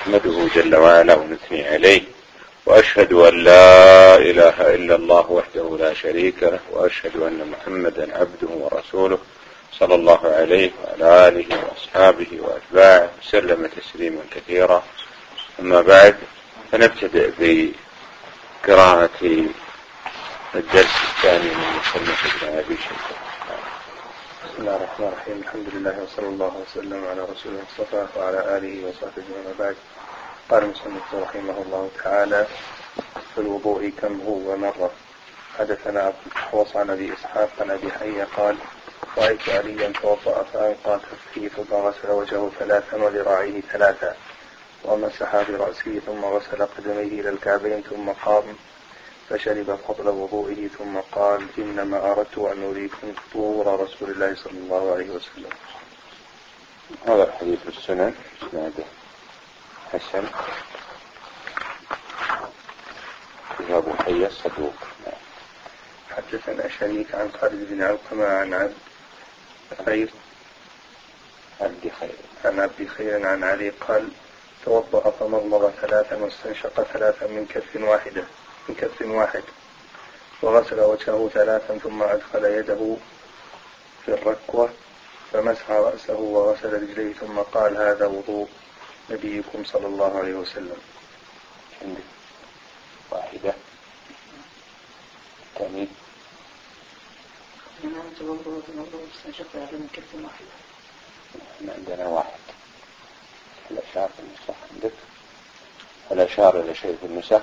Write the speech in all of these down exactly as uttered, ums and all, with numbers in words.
نحمده جل وعلا ونثني عليه، وأشهد أن لا إله إلا الله وحده لا شريك له، وأشهد أن محمدا عبده ورسوله صلى الله عليه وعلى آله وأصحابه وأتباعه وسلم تسليما كثيرا. أما بعد، فنبتدئ بقراءة الدرس الثاني من مصنف ابن أبي شيبة. بسم الله الرحمن الرحيم. الحمد لله وصلى الله وسلم على رسول المصطفى وعلى آله وصحبه ومن بعد. قال المصنف رحمه الله تعالى: في الوضوء كم هو مرة. حدثنا أبو الأحوص عن أبي إسحاق عن أبي حية قال: رأيت عليا توضأ فألقى كفيه ثم غسل وجهه ثلاثا وذراعيه ثلاثا ومسح برأسه ثم غسل قدميه إلى الكعبين ثم قام فشرب فضل وضوئه ثم قال: إنما أردت أن أريكم فطور رسول الله صلى الله عليه وسلم. هذا الحديث السنن اسناده حسن. أبو حية الصدوق. حدثنا شريك عن خالد بن علقمة عن عبد خير عبد خير عن عبد خير عن علي قال: توضأ فمضمض ثلاثا واستنشق ثلاثا من كف واحدة من كف واحد وغسل وجهه ثلاثا ثم أدخل يده في الركوة فمسح رأسه وغسل رجليه ثم قال: هذا وضوء نبيكم صلى الله عليه وسلم. واحدة ثاني عندنا واحد. هل أشار في النسخ عندك؟ هل أشار إلى شيء في النسخ؟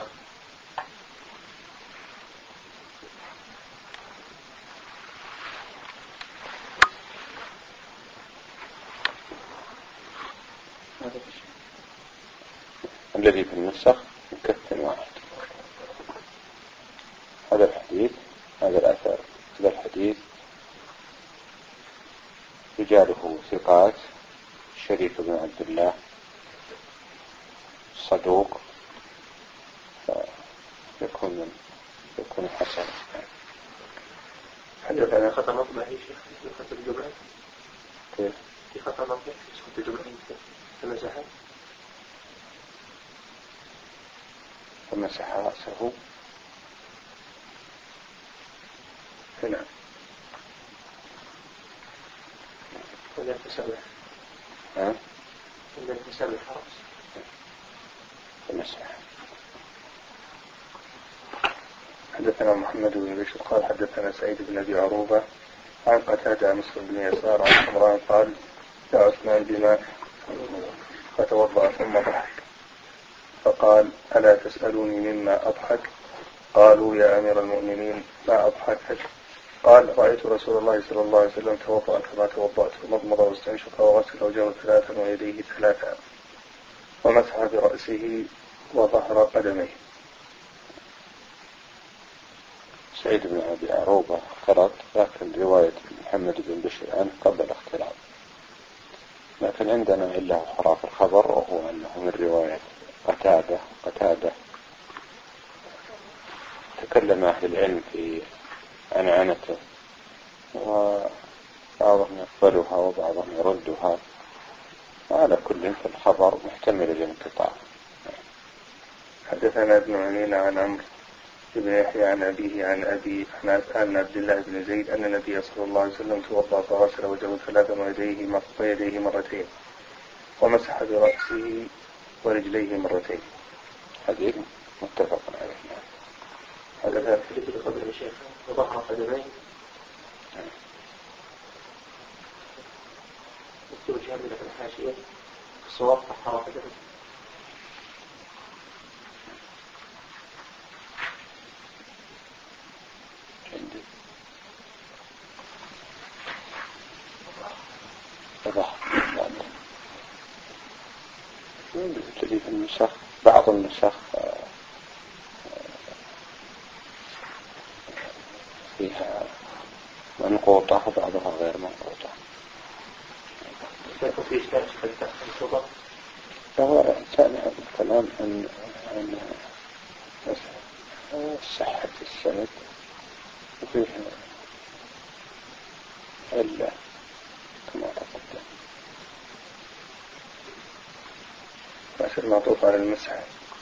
الذي في النسخ مكف واحد. هذا الحديث هذا الأثر هذا الحديث رجاله ثقات. شريف بن عبد الله صدوق، يكون من يكون حسن. حدثنا خطأ مطبع يا شيخ في خط الجمعة. كيف؟ في خطأ مطبع في خط الجمعة فمسح فمسح رأسه. هنا ولا تسبح ها؟ ولا تسبح رأس فمسح. حدثنا محمد بن بشر قال: حدثنا سعيد بن أبي عروبة عن قتادة عن مسلم بن يسار عن حمران قال: يا عثمان بماء فتوضأ ثم ضحك فقال: ألا تسألوني مما أضحك؟ قالوا: يا أمير المؤمنين ما أضحكك؟ قال: رأيت رسول الله صلى الله عليه وسلم توضأ كما توضأت ومضمض واستنشق وغسل وجهه ثلاثا ويديه ثلاثا ومسح برأسه وظهر قدميه. سعيد بن أبي عروبة اختلط، لكن رواية محمد بن بشر عنه قبل الاختلاط. لكن عندنا إلا خراف الخبر، وهو أنه من رواية قتادة. قتادة تكلم أهل العلم في عنعنته، وبعضهم يقبلها وبعضهم يردها، وعلى كل في الخبر محتمل الانقطاع. حدثنا ابن عيينة عن عمرو بن يحيى عن أبيه عن أبي عن عبد الله بن زيد أن النبي صلى الله عليه وسلم توضأ فغسل وجهه ثلاثا ويديه ويديه مرتين ومسح برأسه ورجليه مرتين. حديث متفق عليه. هذا في قبل الشيخ وظهر قدميه مكتوب شهادة في الحاشية الصواب طهر قدميه. الذي في النسخ بعض النسخ فيها منقوطة وبعضها غير منقوطة. فهو كان الكلام عن عن صحة السند وفيه إلا كما تقدم. يصير معطوف على المسح.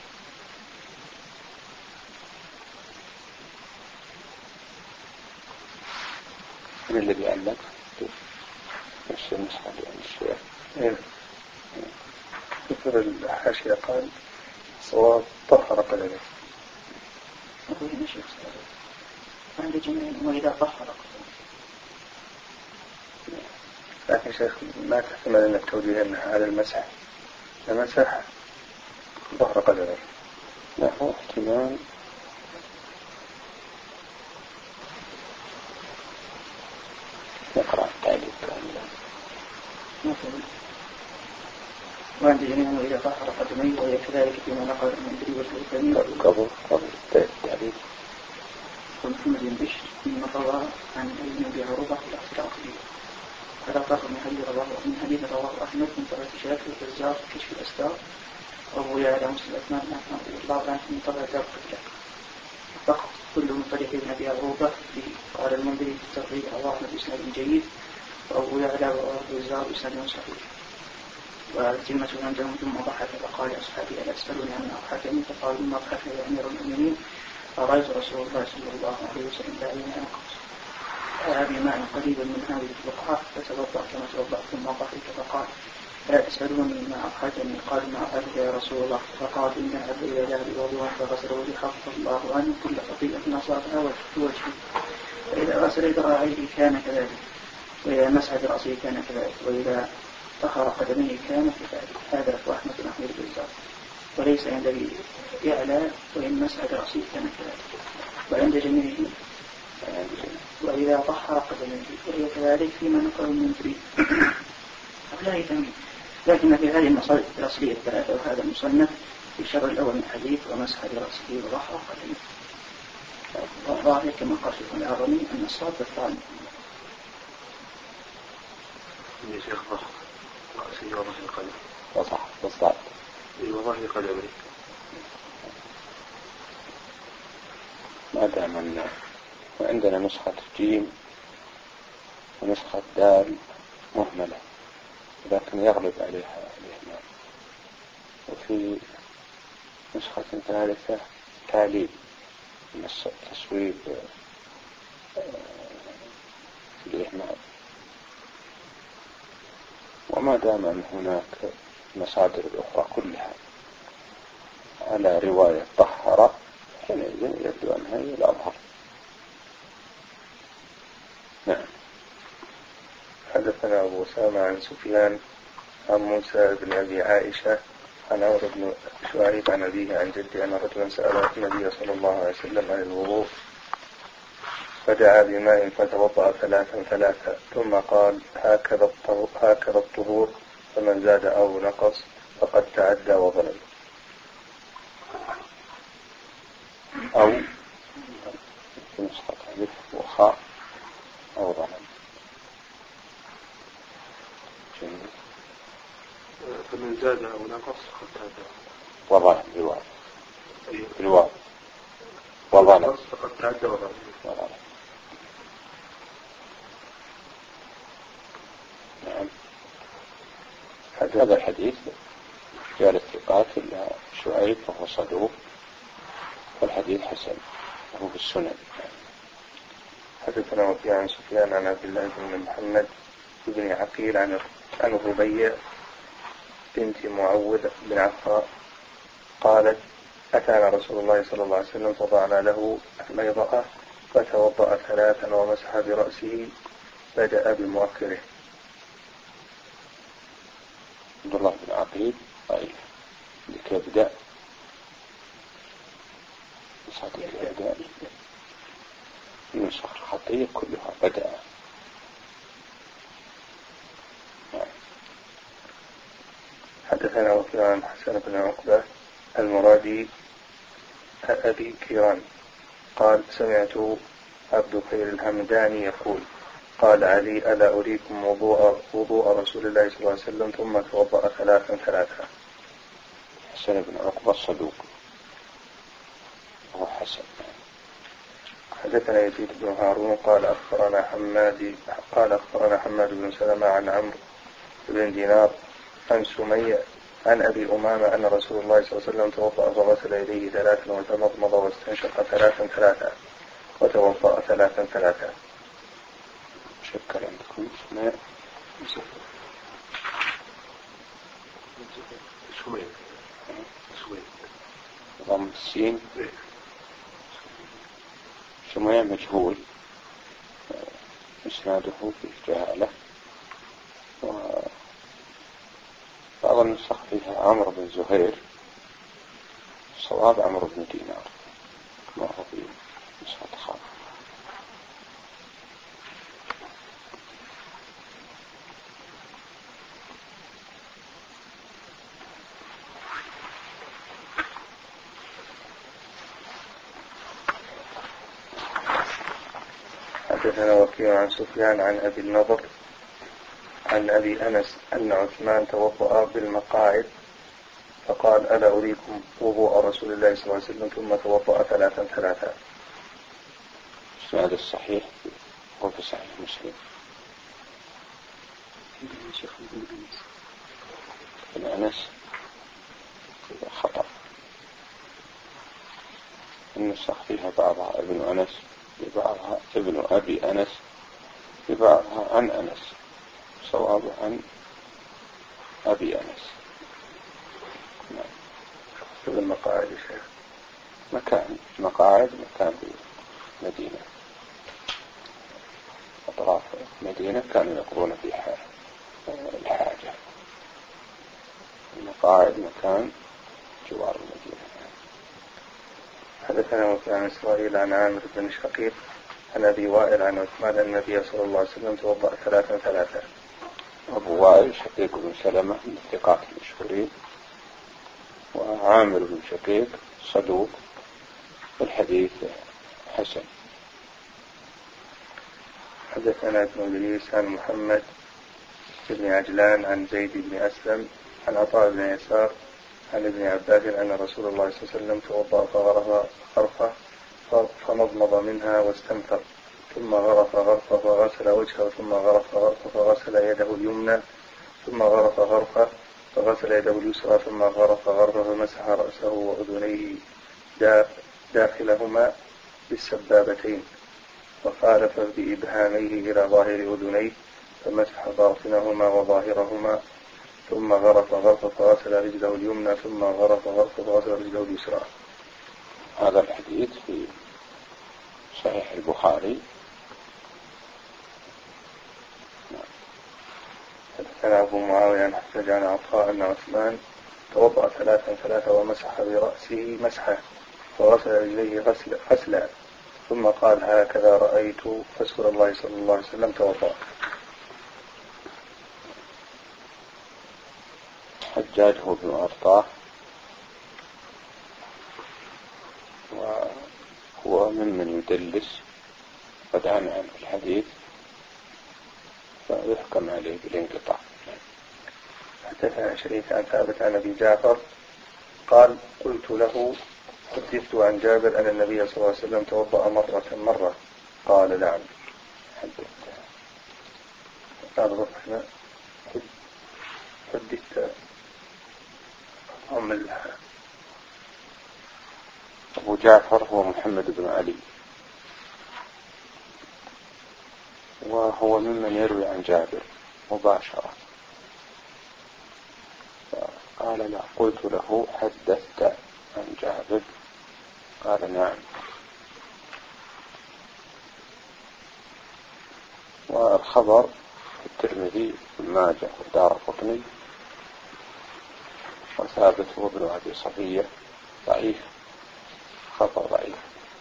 من الذي قال لك؟ مش المسح عن الشيء. إيه. كثر الحاشية قال صواب طهر قدمه. أقول يا شيخ عند جميع وإذا طهر قدمه. لكن شيخ ما تحتمل أن التوجيه أنها على المسح. المسح طهر قدمه. لا هو احتمال نقرأ التعليق مثلا وعند جميع وإذا طهر قدميه وهي كذلك فيما نقل من تريد الكريم قبل قبل التعليق ومحمد بن بشر مما روى عن ابن أبي عروبة في الأخذ العقلية. هذا طاقم من حديث رواه من حديث رواه أحمد من طبعة شاكر البزار في كشف الأستار وأبو يعلى مسلم أثمان نحن الله عنه من طبعة دار قبلة فقط كل من طريق ابن أبي عروبة قال المنذري في الترغيب رواه أحمد بإسناد جيد وأبو يعلى وأبو البزار بإسناد صحيح. والجمة عندهم ثم ضحك فقال أصحابي ألا تسألوني عن أضحكني فقالوا ما أضحك يا أمير المؤمنين فرأيت رسول الله صلى الله عليه وسلم داعينا أنقص بماء قريبا من هذه البقعة فتوضأ كما توضأ ثم ضحك فقال لا تسألوني ما أضحكني قالوا ما أضحك يا رسول الله فقال إن ذهب إلى ذهب وضوء فغسل وجهه خفف الله عنه كل خطيئة أصابها وجهه فإذا غسل ذراعيه كان كذلك وإذا مسح برأسه كان كذلك وإذا طهر قدميه كان كذلك. هذا هو أحمد بن أحمد البزار وليس عند أبي يعلى وإن مسح برأسه كان كذلك وعند جميعه وإذا طهر قدميه وهي كذلك فيما نقل من تريد لا يتمين. لكن في هذه المصادر الأصلية الثلاثة وهذا المصنف في شر الأول من الحديث ومسح برأسه وطهر قدميه والظاهر كما قال شيخ العظمي أن الصواب الثاني يا شيخ ضخم رأسي وظهر القدم وصح بالضبط وظهر قدمي ما دام أن وعندنا نسخة جيم ونسخة دال مهملة لكن يغلب عليها الإهمال وفي نسخة ثالثة تعليل من التصويب في الإهمال. وما دام أن هناك مصادر الأخرى كلها على رواية طهر حينئذ يبدو أنها هي الأظهر. نعم. حدثنا أبو أسامة عن سفيان عن موسى بن أبي عائشة عن عمرو بن شعيب عن أبيه عن جده أن رجلا سأل النبي صلى الله عليه وسلم عن الوضوء فدعا بماء فتوضأ ثلاثا ثلاثا ثم قال هكذا الطهور, هكذا الطهور فمن زاد أو نقص فقد تعدى وظلم. أو في نسخة ألف وخاء أو ظلم. فمن زاد أو نقص فقد تعدى وظلم الواو الواو وظلم فقد تعدى وظلم. نعم. هذا الحديث رجال الثقات إلا شعيب فهو صدوق والحديث حسن وهو في السنن. حدثنا وفي عن سفيان عن عبد الله بن محمد بن عقيل عن عن الربيع بنت معوذ بن عفراء قالت أتانا رسول الله صلى الله عليه وسلم فضعنا له الميضأة فتوضأ ثلاثا ومسح برأسه بدأ بمؤخره. عبد الله بن عقيل قائل لك يبدأ صادق الإعداء النسخ الخطية كلها بدأ. حدثنا وكيع عن حسن بن عقبة المرادي أبي كيران قال سمعت عبد خير الهمداني يقول قال علي ألا أريكم وضوء, وضوء رسول الله صلى الله عليه وسلم ثم توضأ ثلاثا ثلاثا. حسن بن عقبة الصدوق هو حسن. حدثنا يزيد بن هارون قال أخبرنا حماد قال أخبرنا حماد بن سلمة عن عمرو بن دينار عن سمية عن أبي أمامة أن رسول الله صلى الله عليه وسلم توضأ فغسل يديه ثلاثا وتمضمض واستنشق ثلاثا ثلاثا وتوضأ ثلاثا ثلاثا. شكرا لكم. ما شوي شوي ضم السين شميع مجهول إسناده في جهالة، وبعض النسخ فيها عمرو بن زهير، الصواب عمرو بن دينار كما هو في نسخة خاصة. حدثنا وكيع عن سفيان عن أبي النضر عن أبي أنس أن عثمان توضأ بالمقاعد فقال ألا أريكم وضوء رسول الله صلى الله عليه وسلم ثم توضأ ثلاثا ثلاثا. هذا الصحيح هو في صحيح مسلم. ابن أنس خطأ، النسخ فيها بعضها ابن أنس ببعضها ابن أبي أنس ببعضها عن أنس، صواب عن أبي أنس. نعم. في المقاعد شيء مكان مقاعد مكان في مدينة، أطراف مدينة كانوا يقضون فيها الحاجة. المقاعد مكان جوار المدينة. حدثنا وكيع عن إسرائيل عن عامر بن شقيق عن أبي وائل عن عثمان أن النبي صلى الله عليه وسلم توضأ ثلاثا ثلاثا. أبو وائل شقيق بن سلمة من الثقات المشهورين، وعامر بن شقيق صدوق والحديث حسن. حدثنا ابن إدريس عن محمد بن عجلان عن زيد بن أسلم عن عطاء بن يسار عن ابن عباس أن رسول الله صلى الله عليه وسلم توضأ فغرف غرفة فمضمض منها واستنثر ثم غرف غرفة فغسل وجهه ثم غرف غرفة فغسل يده اليمنى ثم غرف غرفة فغسل يده اليسرى ثم غرف غرفة فمسح رأسه وأذنيه داخلهما بالسبابتين وخالف بإبهاميه إلى ظاهر أذنيه فمسح باطنهما وظاهرهما ثم غرف غرفة فغسل رجله اليمنى ثم غرف غرفة فغسل رجله اليسرى. هذا الحديث في صحيح البخاري. حدثنا أبو معاوية عن حسن عن عطاء أن عثمان توضأ ثلاثا ثلاثا ومسح برأسه مسحة وغسل رجليه غسل غسلا ثم قال هكذا رأيت رسول الله صلى الله عليه وسلم توضأ. حجاج هو ابن أرطاه، وهو ممن يدلس قد عن عن الحديث فيحكم عليه بالانقطاع. حدثنا شريك عن ثابت عن أبي جعفر قال قلت له حدثت عن جابر أن النبي صلى الله عليه وسلم توضأ مرة مرة قال نعم. حدثت حدثت أم أبو جعفر هو محمد بن علي، وهو ممن يروي عن جابر مباشرة. قال لا، قلت له حدثت عن جابر قال نعم. والخبر في الترمذي بن ماجه والدارقطني وثابت هو ابن أبي صفية ضعيف، خبر ضعيف.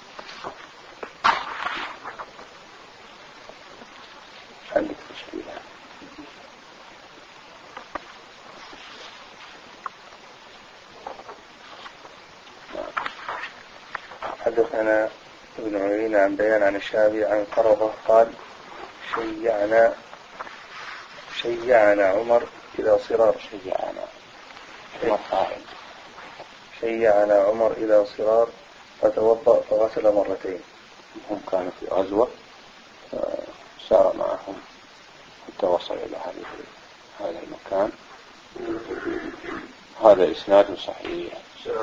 عندك تشكيلة. حدثنا ابن عيينة عن بيان عن الشعبي عن قرضة قال شيعنا شيعنا عمر إلى صرار شيعنا شيعنا عمر إلى صرار فتوضأ فغسل مرتين. هم كانوا في غزوة سار معهم حتى وصل إلى هذا المكان. هذا إسناد صحيح.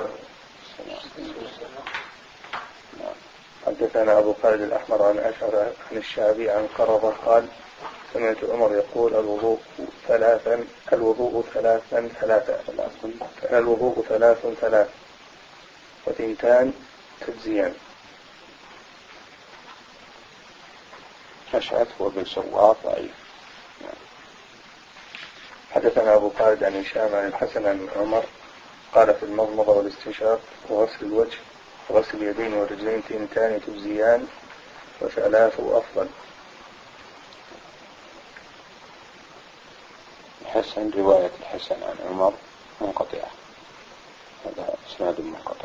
حدثنا أبو خالد الأحمر عن أشعر عن الشعبي عن قرظة قال سمعت عمر يقول الوضوء ثلاثا الوضوء ثلاثا ثلاثا الوضوء ثلاث ثلاث وثنتان تجزيان. أشعث وابن سواط ضعيف. حدثنا أبو خالد عن هشام عن الحسن عن عمر قال في المضمضة والاستنشاق وغسل الوجه وغسل اليدين والرجلين تنتان تجزيان وثلاث أفضل. الحسن رواية الحسن عن عمر منقطعة، هذا إسناد منقطع.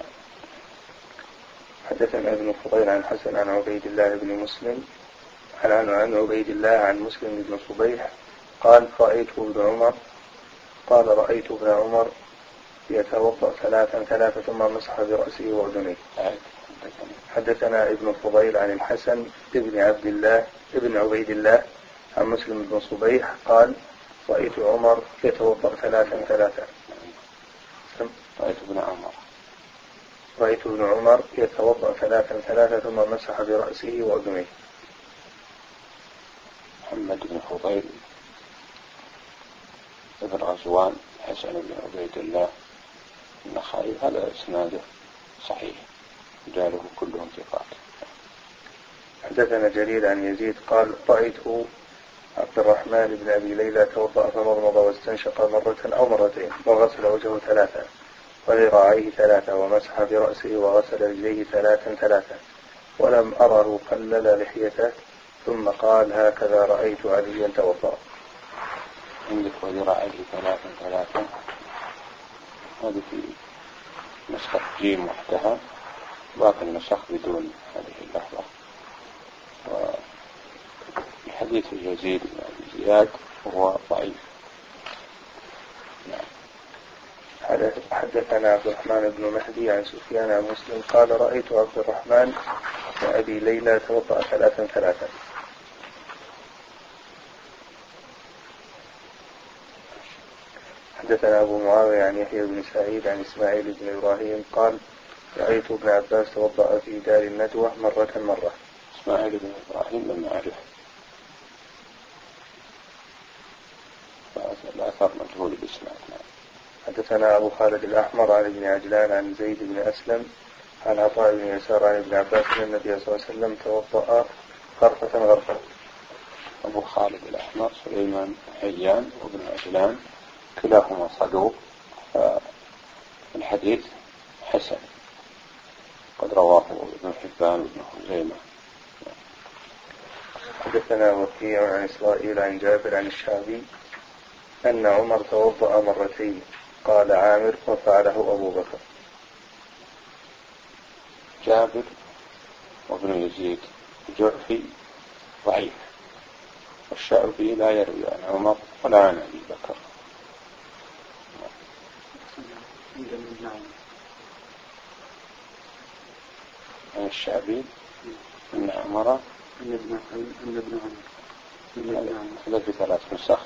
حدثنا ابن فضيل عن حسن عن عبيد الله بن مسلم عن عن عبيد الله عن مسلم بن صبيح قال رأيت ابن عمر قال رأيت ابن عمر يتوضأ ثلاثا ثلاثة ثم مسح برأسه وأذنيه. حدثنا ابن فضيل عن الحسن ابن عبد الله ابن عبيد الله عن مسلم بن صبيح قال رأيت عمر يتوضأ ثلاثا ثلاثا رأيت ابن عمر رأيت ابن عمر يتوضأ ثلاثا ثلاثا ثم مسح برأسه وأذنيه. محمد بن فضيل ابن غزوان حسن بن عبيد الله النخعي هذا إسناده صحيح، رجاله كلهم ثقات. حدثنا جرير عن يزيد قال رأيت عبد الرحمن بن أبي ليلى توضأ فمضمض واستنشق مرة أو مرتين وغسل وجهه ثلاثا وذراعيه ثلاثا ومسح برأسه وغسل رجليه ثلاثا ثلاثا ولم أره قلل لحيته ثم قال هكذا رأيت عليا توضأ. عندك وذراعيه ثلاثا ثلاثا هذه في نسخة جيم وحدها، باقي النسخ بدون هذه اللحظة. وحديث يزيد بن أبي زياد هو ضعيف. حدثنا عبد الرحمن بن مهدي عن سفيان عن مسلم قال رأيت عبد الرحمن بن أبي ليلى توضأ ثلاثا ثلاثا. حدثنا أبو معاوية عن يحيى بن سعيد عن إسماعيل بن إبراهيم قال رأيت ابن عباس توضأ في دار الندوة مرة مرة. إسماعيل بن إبراهيم لم أعرف، الأثر مجهول بإسماعيل. حدثنا أبو خالد الأحمر عن ابن عجلان عن زيد بن أسلم عن عطاء بن يسار عن ابن عباس أن النبي صلى الله عليه وسلم توضأ غرفة غرفة. أبو خالد الأحمر سليمان حيان وابن عجلان كلاهما صدوق، الحديث حسن قد رواه ابن حبان وابن خزيمة. حدثنا وكيع عن إسرائيل عن جابر عن الشعبي أن عمر توضأ مرتين قال عامر وفعله أبو بكر. جابر وابن يزيد الجعفي ضعيف، والشعبي لا يروي عن عمر ولا عن أبي بكر. عن الشعبي أن عمر هذا في ثلاث نسخ،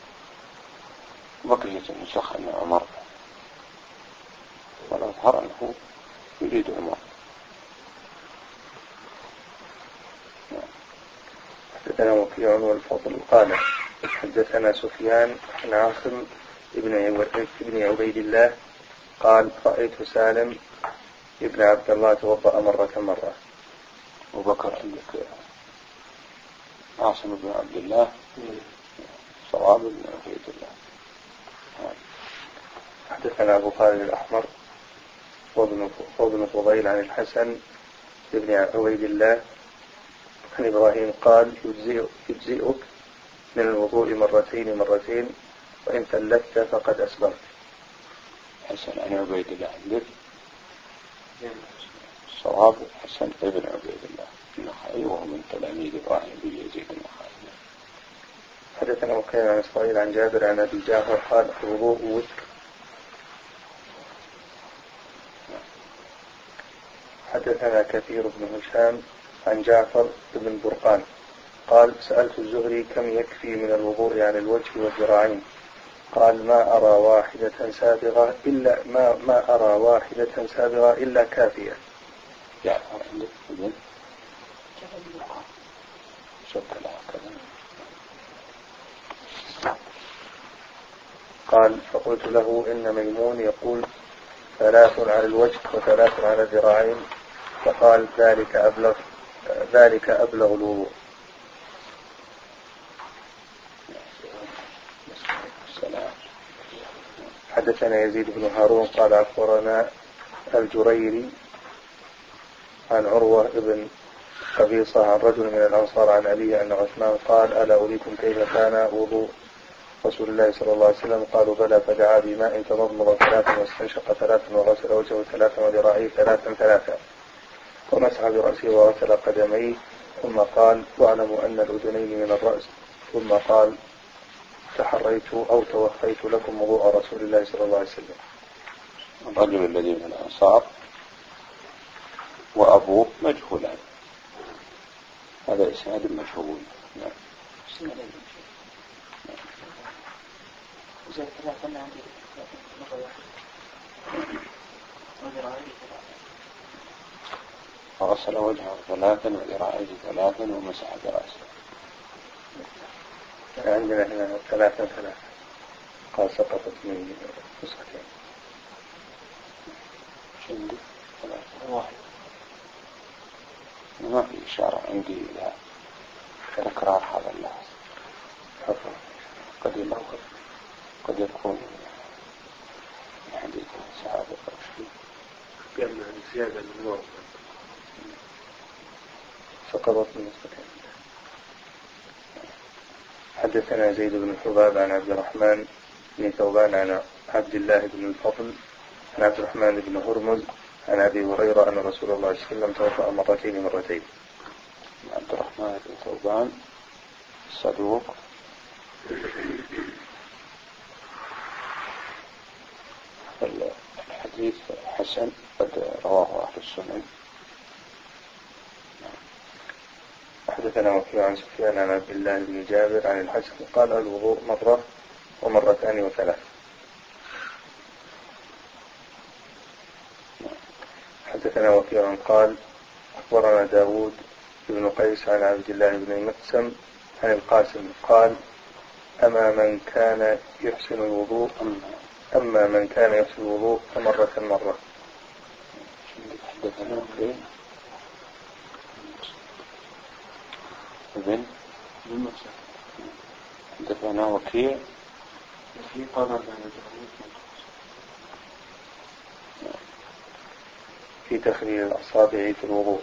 بقية النسخ أن عمر، والأظهر أنه يريد عمر. حدثنا وكيع والفضل قال حدثنا سفيان عن عاصم ابن عبيد الله قال رأيت سالم ابن عبد الله توضأ مرة مرة. وبكر عندك عاصم بن عبد الله صواب بن عبيد الله. حدثنا أبو خالد الأحمر وابن فضيل عن الحسن ابن عبيد الله عن إبراهيم قال يجزئك من الوضوء مرتين مرتين وإن ثلثت فقد أسبغت. حسن عن عبيد الله عندك صواب حسن ابن عبيد الله النخعي وهو من تلاميذ إبراهيم بن يزيد النخعي. حدثنا وكيع عن إسرائيل عن جابر عن أبي جعفر قال الوضوء وتر. حدثنا كثير بن هشام عن جعفر بن برقان قال سألت الزهري كم يكفي من الوضوء عن الوجه والذراعين قال ما أرى واحدة سابغة إلا ما ما أرى واحدة سابغة إلا كافية. جعفر عندك ابن شكل هكذا. قال فقلت له إن ميمون يقول ثلاث على الوجه وثلاث على الذراعين، فقال ذلك أبلغ ذلك أبلغ الوضوء. حدثنا يزيد بن هارون قال أخبرنا الجريري عن عروة بن قبيصة عن رجل من الأنصار عن أبيه أن عثمان قال ألا أريكم كيف كان وضوء رسول الله صلى الله عليه وسلم؟ قالوا بلى، فدعا بماء تمضمض ثلاثا واستنشق ثلاثا وغسل وجهه ثلاثا وذراعيه ثلاثا ثلاثا ومسح برأسه وغسل قدميه، ثم قال واعلموا أن الأذنين من الرأس، ثم قال تحريت أو توفيت لكم وضوء رسول الله صلى الله عليه وسلم. الرجل الذي من الأنصار وأبوه مجهولان، هذا إسناد مجهول. نعم. زي ثلاثة أنا عندي مرة واحدة وذراعيه ثلاثة. فغسل وجهه ثلاثا وذراعيه ثلاثا ومسح برأسه. عندنا هنا ثلاثا ثلاثا قال سقطت من نسختين. عندي ثلاثة واحد. ما في إشارة عندي إلى تكرار هذا اللفظ. قد يلوث قد يكون من حديث الصحابة أو شيء بأن زيادة من نوع سقطت من نسختين. حدثنا زيد بن حباب عن عبد الرحمن بن ثوبان عن عبد الله بن الفضل عن عبد الرحمن بن هرمز عن أبي هريرة أن رسول الله صلى الله عليه وسلم توفى مرتين مرتين. عبد الرحمن بن ثوبان صدوق الحديث حسن قد رواه أهل السنن. حدثنا وكيع عن سفيان عن عبد الله بن جابر عن الحسن قال الوضوء مرة ومرتان وثلاث. حدثنا وكيع قال أخبرنا داود بن قيس عن عبد الله بن مقسم عن القاسم قال أما من كان يحسن الوضوء أما من كان يحسن الوضوء فمرة مرة. حدثنا وكيع ابن حدثنا وكيع في قال في تخليل الأصابع في الوضوء.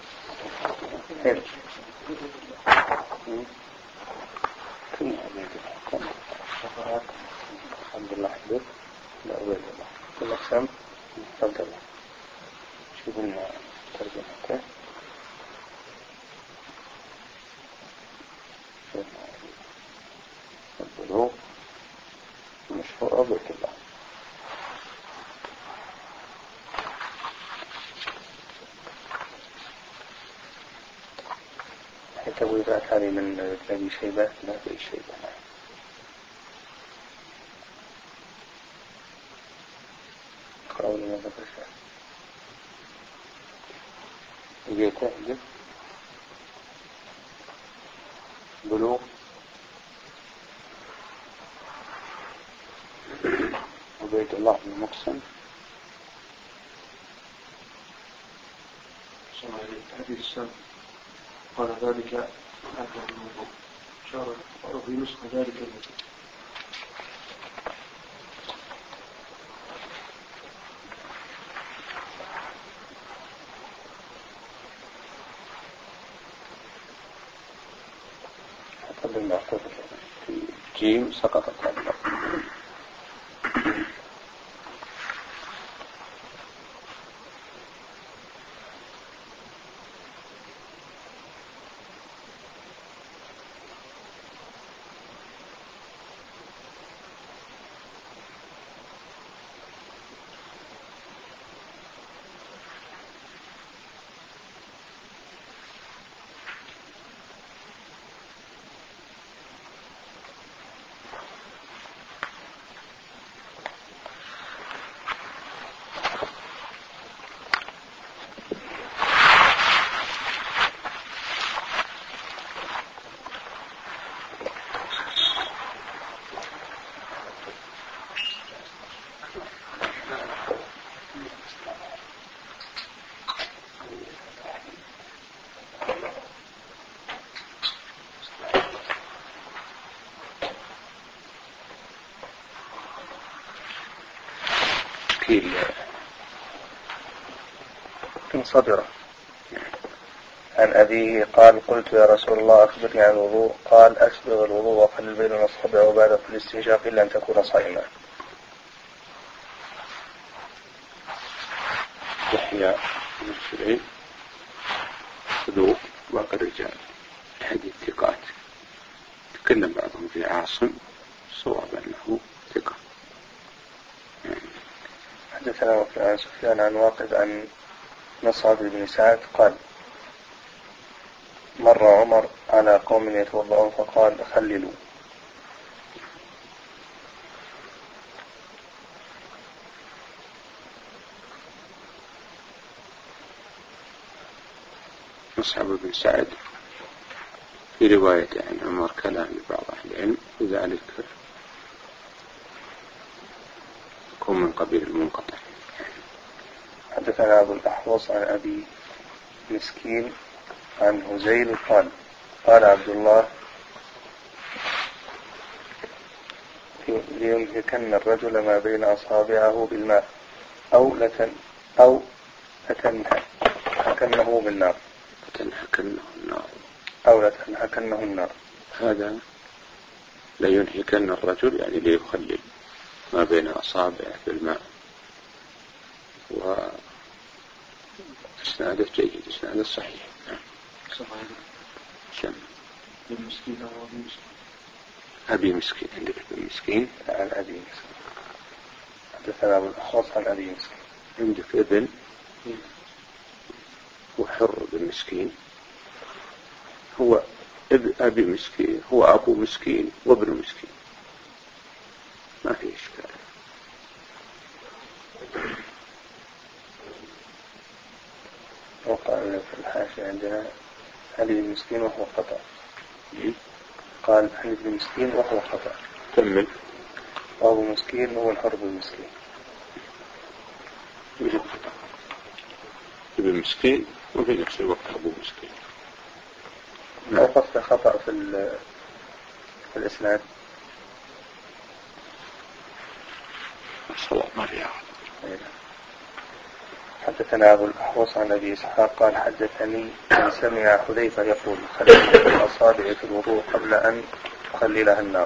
الحمد لله حدث لا أبدا في الأقسام فلتبع شوف لنا ترجمته. البلوغ مشهور أبو الله. تبويبات هذه من أبي شيبة لا أبي شيبة. قرأوا لنا ذكر شيء لقيته عندك بلوغ عبيد الله بن مقسم. سمع الحديث السابق قال ذلك أبلغ الوضوء، شارك في نسخة ذلك الوضوء. حتى بالمعتبر في جيم سقطت الأبلغ. تشكيل صدره. عن أبيه قال قلت يا رسول الله أخبرني عن الوضوء قال أسبغ الوضوء وقلل بين الأصابع وبعد كل استنشاق إلا أن تكون صائما. يحيى بن سليم صدوق باقي الرجال حديث ثقات. تكلم بعضهم في عاصم صواب أنه ثقة. حدثنا وكيع عن سفيان عن واقد عن مصعب بن سعد قال مر عمر على قوم يتوضؤون فقال خللوا. مصعب بن سعد في رواية عن عمر كلام لبعض أهل العلم وذلك يكون من قبيل المنقطع. حدثنا أبو الأحوص عن أبي مسكين عن هزيل قال قال عبد الله ليمهكن الرجل ما بين أصابعه بالماء أو لتن أو لتنهكنه بالنار لتنهكنه النار أو لتنهكنه النار. هذا لينهكن الرجل يعني ليخلل ما بين أصابعه بالماء، وإسناده جيد، إسناده صحيح. سم بالمسكين أو أبي مسكين. أبي مسكين عندك أبي مسكين عن أبي مسكين. حدثنا أبو الأحوص عن أبي مسكين. عندك ابن وحر بن مسكين. هو أبي مسكين هو أبو مسكين وابن مسكين، ما في إشكال. وقع في الحاشية عندنا علي بن مسكين وهو خطأ. قال علي بن مسكين وهو خطأ. كمل. وأبو مسكين هو الحر بن مسكين. وجد خطأ ابن مسكين وفي نفس الوقت أبو مسكين. أو قصد خطأ في, في الإسناد. الصلاة ما فيها. حدثنا أبو الأحوص عن أبي إسحاق قال حدثني من سمع حذيفة يقول خللت الأصابع في الوضوء قبل أن تخللها النار.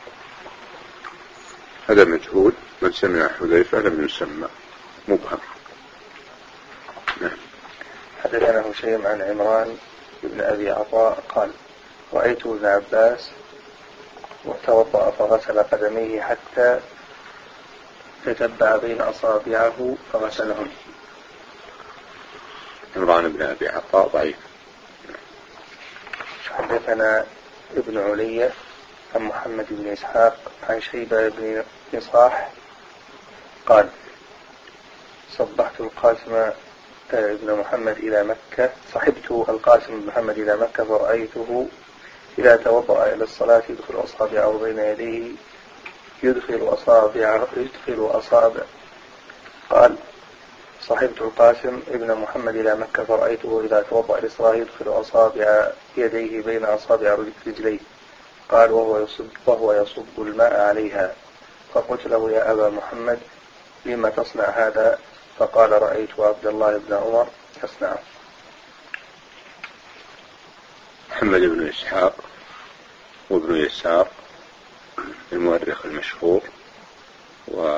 هذا مجهول، من سمع حذيفة لم يسمى، مبهم. نعم. حدثنا هشيم عن عمران بن أبي عطاء قال رأيت ابن عباس وتوضأ فغسل قدميه حتى تتبع بين أصابعه فغسلهم. عمران بن أبي عطاء ضعيف. حدثنا ابن علية عن محمد بن إسحاق عن شيبة بن نصاح قال صبحت القاسم ابن محمد إلى مكة صحبت القاسم بن محمد إلى مكة فرأيته إذا توضأ إلى الصلاة يدخل أصابعه بين يديه يدخل أصابعه يدخل أصابع قال صحبت القاسم ابن محمد إلى مكة فرأيته إذا توضأ للصلاة يدخل أصابع يديه بين أصابع رجليه قال وهو يصب, وهو يصب الماء عليها فقلت له يا أبا محمد لما تصنع هذا؟ فقال رأيت عبد الله بن عمر يصنع. محمد بن إسحاق وابن يسار المؤرخ المشهور و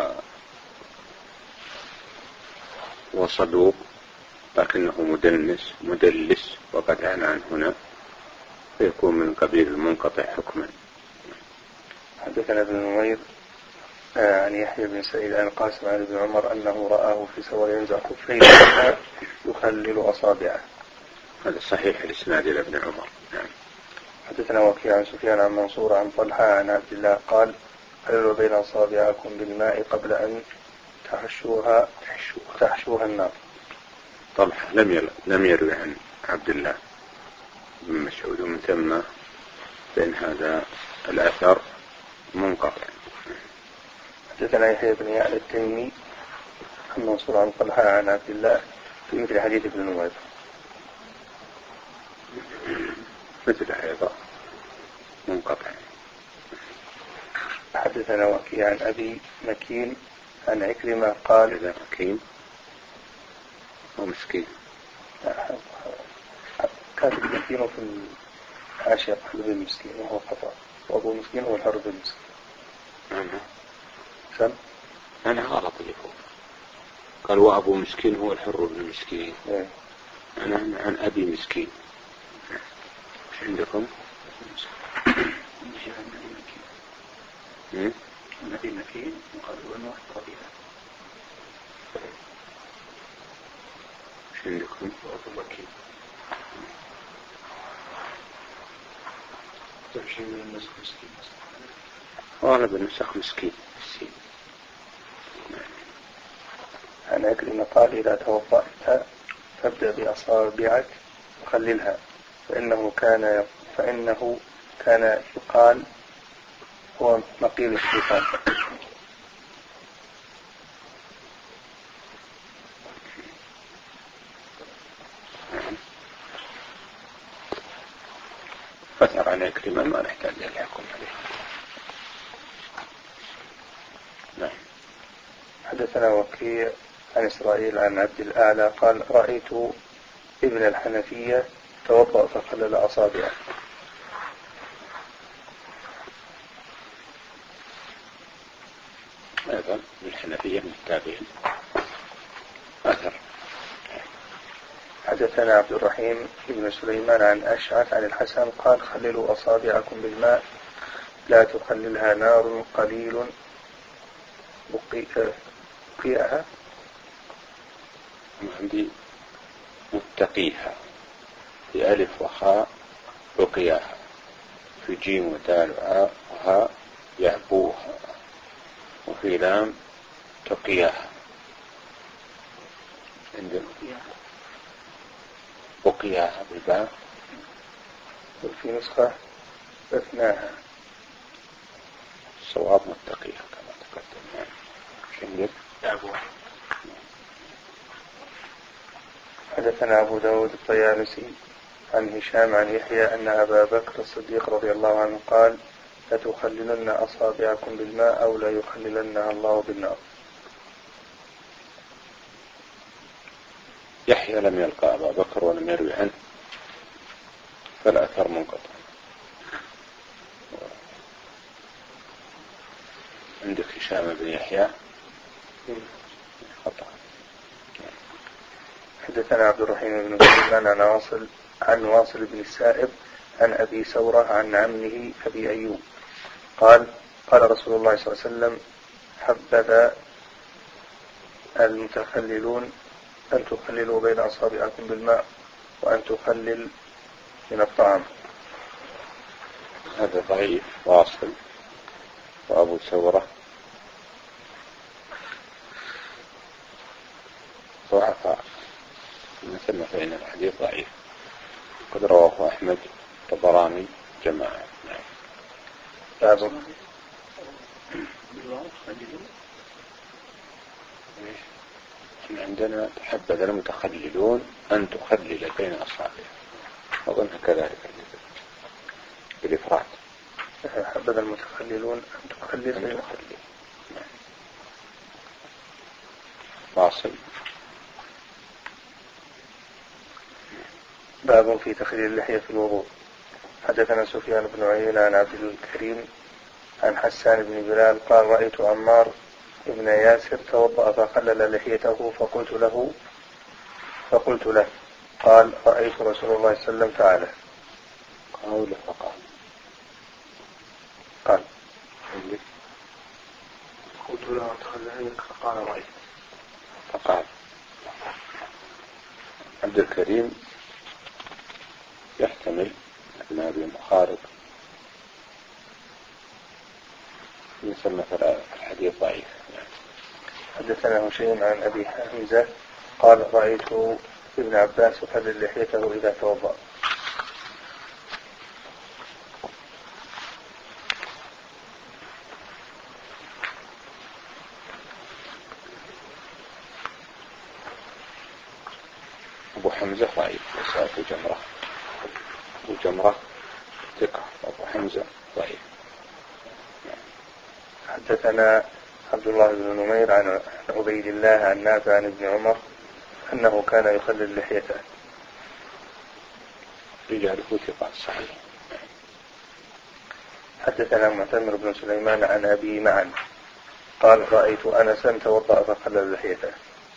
وصدوق لكنه مدلس مدلس وقد عن عن هنا فيكون من قبيل المنقطع حكما. حدثنا ابن نمير عن يحيى بن سعيد عن القاسم عن ابن عمر أنه رآه في سور ينزع خفيه يخلل أصابعه. هذا صحيح الإسناد إلى ابن عمر. نعم. حدثنا وكيع عن سفيان عن منصور عن طلحة عن عبد الله قال خللوا بين أصابعكم بالماء قبل أن تحشوها تحشوها النار. طلحة لم لم يروي عن عبد الله بن مسعود ومن ثم بين هذا الأثر منقطع. حدثنا يحيى بن يعلى التيمي عن منصور عن طلحة عن عبد الله في مثل حديث ابن نمير مثل أيضا منقطع. حدثنا وكيع عن أبي مكين عن عكرمة قال إذا حكيم ومسكين كاتب مسكين في الحاشية حر بالمسكين وهو خطأ، وأبو مسكين هو الحر بالمسكين. أنا سم أنا غلط اللي فوق، قال وأبو مسكين هو الحر بالمسكين. إيه. أنا عن أبي مسكين. إيش عندكم؟ النبي مكين وقالوا أنه طبيعة. إيش عندكم؟ وأبو مكين تمشي من النسخ مسكين غالبا نسخ مسكين. عن عكرمة قال إذا توضأت فابدأ بأصابعك وخللها، فإنه كان فإنه كان يقال هو مقيل الشيطان. فتر عن عكرمة ما نحتاج الحكم عليه. نعم. حدثنا وكيع عن إسرائيل عن عبد الأعلى قال رأيت ابن الحنفية توضأ فخلل أصابعه. هذا من الحنفية من التابعين. أثر. حدثنا عبد الرحيم بن سليمان عن أشعث عن الحسن قال خللوا أصابعكم بالماء لا تخللها نار قليل بقيئها. عندي متقيها في ألف وخاء بقياها، في جيم ودال وعاء وهاء يعبوها، وفي لام تقياها. عندنا بقياها بالباء، وفي نسخة أثناها. الصواب متقيها كما تقدم. عندك يعبوها. حدثنا أبو داود الطيالسي عن هشام عن يحيى أن أبا بكر الصديق رضي الله عنه قال لتخللن أصابعكم بالماء أو لا يخللنها الله بالنار. يحيى لم يلقى أبا بكر ولم يروي عنه، فالأثر منقطع. عندك هشام بن يحيى خطأ. حدثنا عبد الرحيم بن سليمان عن واصل عن واصل بن السائب عن أبي سورة عن عمه أبي أيوب قال قال رسول الله صلى الله عليه وسلم حبذ المتخللون أن تخللوا بين أصابعكم بالماء وأن تخلل من الطعام. هذا ضعيف. واصل وأبو سورة ضعفاء، مثل فإن الحديث ضعيف. قد رواه أحمد الطبراني جماعة. باب عندنا تحبذ المتخللون أن تخلل بين أصابعهم، أظنها كذلك بالإفراد. حبذ المتخللون أن تخلل بين أصابعهم. واصل. باب في تخليل اللحية في الوضوء. حدثنا سفيان بن عيينة عن عبد الكريم عن حسان بن بلال قال رأيت عمار ابن ياسر توضأ فخلل لحيته فقلت له فقلت له قال رأيت رسول الله صلى الله عليه وسلم تعالى. قال فقال قال قلت له تخلل قال رأيت فقال. عبد الكريم يحتمل أن أبي مخارج يسمى الحديث ضعيف. حدثنا هشيم عن أبي حمزة قال رأيت ابن عباس يخلل لحيته إذا توضأ. أبو حمزة ضعيف وسأل أبو جمرة. أبو جمرة ثقة، أبو حمزة ضعيف. حدثنا عبد الله بن نمير عن عبيد الله عن نافع عن ابن عمر أنه كان يخلل لحيته. رجاله ثقات صحيح. حدثنا معتمر بن سليمان عن أبي معن قال رأيت أنسا توضأ فخلل لحيته.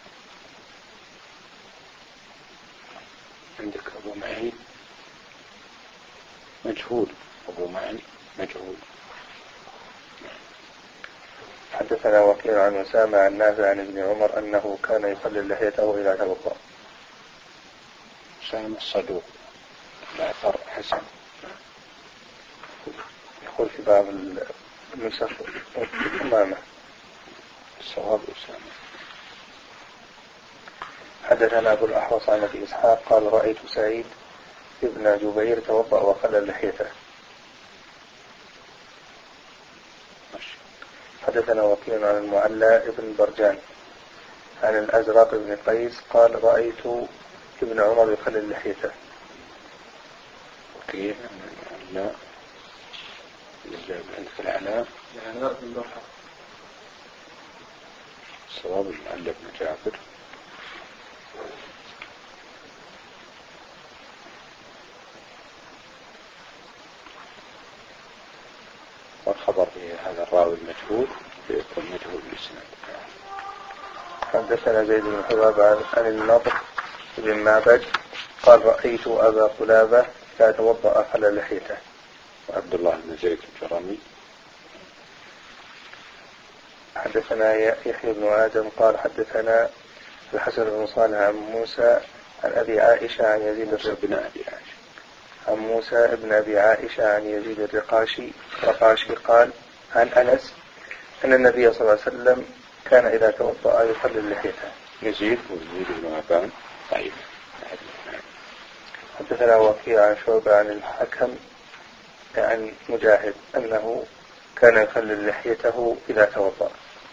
عندك أبو معين مجهول، أبو معين مجهول. حدثنا وكيع عن أسامة عن نافع عن ابن عمر أنه كان يخلل لحيته إذا توضأ. أسامة الصدوق الأثر حسن. يقول في بعض النسخ أمامه الصواب أسامة. حدثنا أبو الأحوص عن أبي إسحاق قال رأيت سعيد ابن جبير توضأ وخلل لحيته. حدثنا وكيع عن المعلى ابن برجان عن الأزرق بن قيس قال رأيت ابن عمر يخلل لحيته. وكيع لا عندك العلاء العلاء بن برحة. الصواب المعلى بن جعفر. والخبر في هذا الراوي المجهول يكون مجهول الإسناد. حدثنا زيد بن حباب عن النضر بن معبد قال رأيت أبا قلابة لا توضأ خلل لحيته. وعبد الله بن زيد الجرمي. حدثنا يحيى بن آدم قال حدثنا الحسن بن صالح عن موسى عن أبي عائشة عن يزيد بن أبي عائشة عن موسى ابن أبي عائشة عن يزيد الرقاشي رقاشي قال عن أنس أن النبي صلى الله عليه وسلم كان إذا توضأ يخلل لحيته. يزيد ويزيد بن عبان طيب. حدثنا وكيع عن شعبة عن الحكم عن مجاهد أنه كان يخلل لحيته إذا توضأ.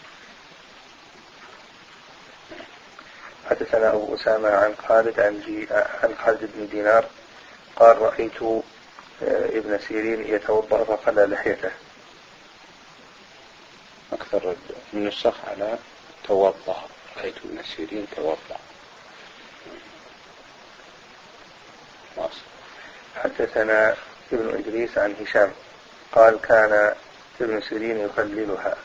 حدثنا أبو أسامة عن خالد عن, جي عن خالد بن دينار قال رأيت ابن سيرين يتوضأ فخلل لحيته. أكثر من النسخ على توضأ. رأيت ابن سيرين توضأ. حدثنا ابن إدريس عن هشام قال كان ابن سيرين يخللها.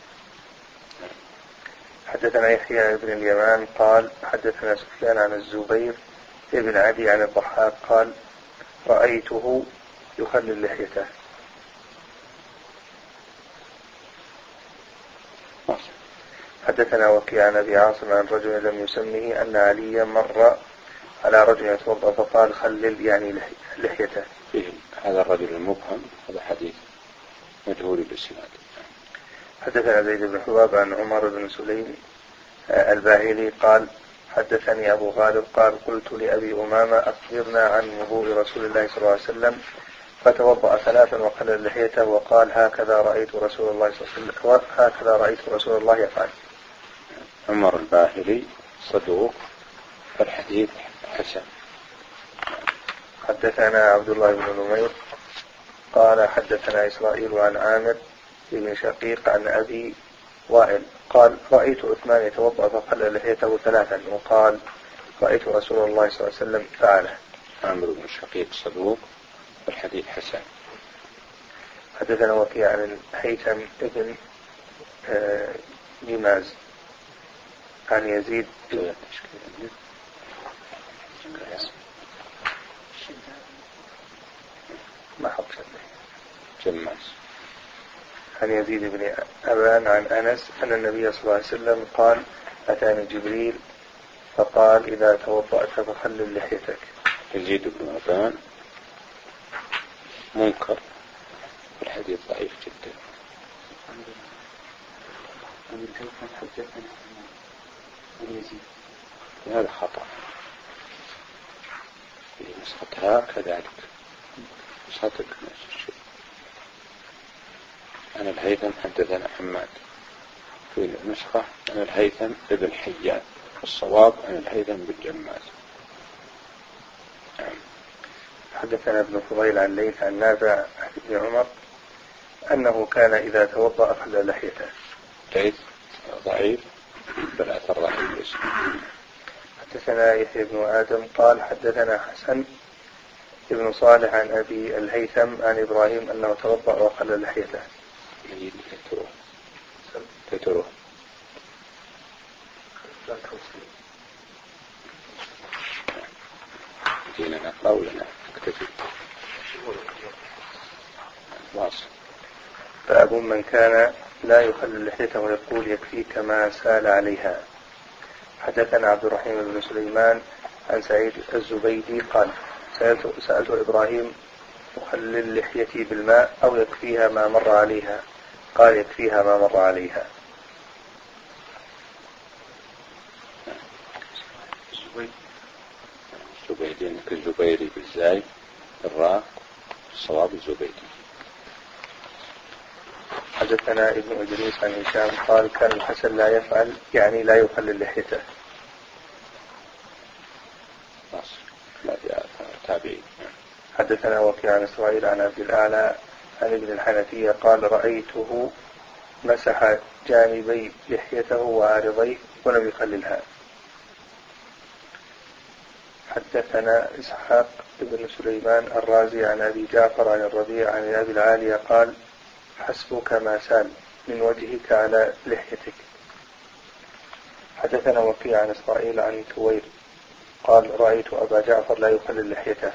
حدثنا يحيى بن اليمان قال حدثنا سفيان عن الزبير ابن عدي عن الضحاك قال رأيته يخلل لحيته. حدثنا وكيع عن أبي عاصم عن رجل لم يسمه أن عليا مر على رجل يتوضأ فقال خلل يعني لحيته. هذا الرجل المبهم هذا حديث مجهول الإسناد. حدثنا زيد بن حباب عن عمر بن سليم الباهلي قال حدثني أبو غالب قال قلت لأبي أمامة أخبرنا عن وضوء رسول الله صلى الله عليه وسلم فتوضأ ثلاثا وخلل لحيته وقال هكذا رأيت رسول الله صلى الله عليه وسلم هكذا رأيت رسول الله يفعل. عمر الباهلي صدوق الحديث حسن. حدثنا عبد الله بن نمير قال حدثنا إسرائيل عن عامر بن شقيق عن أبي وائل قال رأيت عثمان يتوضأ فخلل لحيته ثلاثا وقال رأيت رسول الله صلى الله عليه وسلم فعله. عامر بن شقيق صدوق الحديث حسن. حدثنا وكيع عن الهيثم ابن جماز عن يزيد ما حط جماز عن يزيد بن أبان عن أنس أن النبي صلى الله عليه وسلم قال أتاني جبريل فقال إذا توضأت فخلل لحيتك. يزيد بن أبان منكر الحديث ضعيف جدا. هذا خطأ في نسختها كذلك نسختك نفس الشيء. أنا الهيثم حدثنا حماد في النسخة أنا الهيثم ابن حيان الصواب أنا الهيثم بن جماز. حدثنا ابن فضيل عن ليث عن نافع عن ابن عمر أنه كان إذا توضأ خلل لحيته. ليث ضعيف بالأثر ضعيف الاسم. حدثنا يحيى بن آدم قال حدثنا حسن ابن صالح عن أبي الهيثم عن إبراهيم أنه توضأ وخلل لحيته. تتروه تتروه جينا نقرأ ولا نكتفي؟ واصل. باب من كان لا يخلل لحيته ويقول يكفيك ما سال عليها. حدثنا عبد الرحيم بن سليمان عن سعيد الزبيدي قال سألت, سألت إبراهيم أخلل لحيتي بالماء أو يكفيها ما مر عليها؟ قال يكفيها ما مر عليها. الزبيدي انك الزبيري بالزاي الراء الصواب الزبيدي. حدثنا ابن إدريس عن هشام قال كان الحسن لا يفعل يعني لا يخلل لحيته. لا تابعين. حدثنا وكيع عن إسرائيل عن عبد الأعلى عن ابن الحنفية قال رأيته مسح جانبي لحيته وعارضيه ولم يخللها. حدثنا إسحاق بن سليمان الرازي عن أبي جعفر عن الربيع عن أبي العالية قال حسبك ما سال من وجهك على لحيتك. حدثنا وكيع عن إسرائيل عن كوير قال رأيت أبا جعفر لا يخلل لحيته.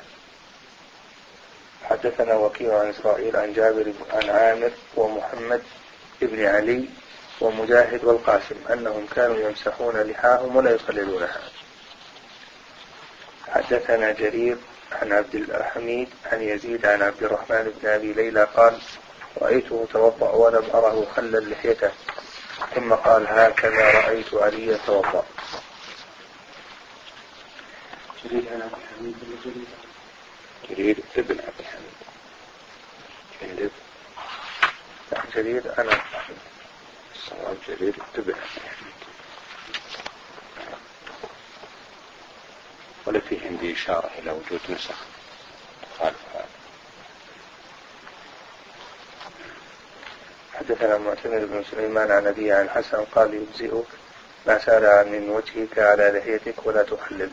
حدثنا وكيع عن إسرائيل عن جابر عن عامر ومحمد ابن علي ومجاهد والقاسم أنهم كانوا يمسحون لحاهم ولا يخللونها. حدثنا جرير عن عبد الحميد عن يزيد عن عبد الرحمن بن أبي ليلى قال رأيته توضأ ولم أره خلل لحيته ثم قال هكذا رأيت علي يتوضأ. جرير عن عبد الحميد بن جرير جرير ابن عبد الحميد جرير جرير أنا عبد الحميد الصواب جرير ابن عبد الحميد. ولا في عندي إشارة إلى وجود نسخ تخالف هذا. حدثنا معتمر بن سليمان عن أبي عن حسن قال يجزئك ما سال من وجهك على لحيتك ولا تخلل.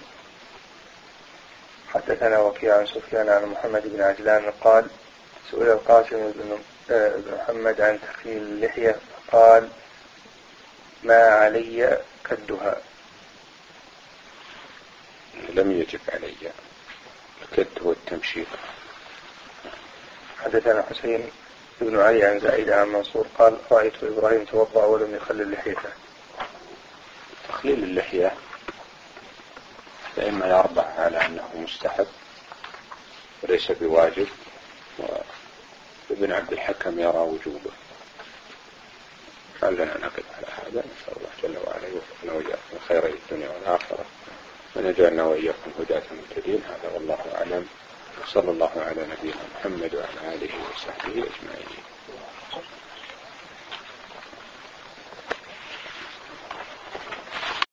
حدثنا وكيع عن سفيان عن محمد بن عجلان قال سئل القاسم بن محمد عن تخليل اللحية قال ما علي كدها. لم يجب علي الكد هو التمشيط. حدثنا حسين بن علي عن زائد عن منصور قال رأيت إبراهيم توضأ ولم يخلل لحيته. تخليل اللحية فإما يربع على أنه مستحب وليس بواجب، وابن عبد الحكم يرى وجوبه. فلنا نقف على هذا. نسأل الله جل وعلا يوفقنا وإياكم خير الدنيا والآخرة ونجعلنا وإياكم هداة مهتدين. هذا والله أعلم. صلى الله على نبينا محمد وعلى آله وصحبه أجمعين.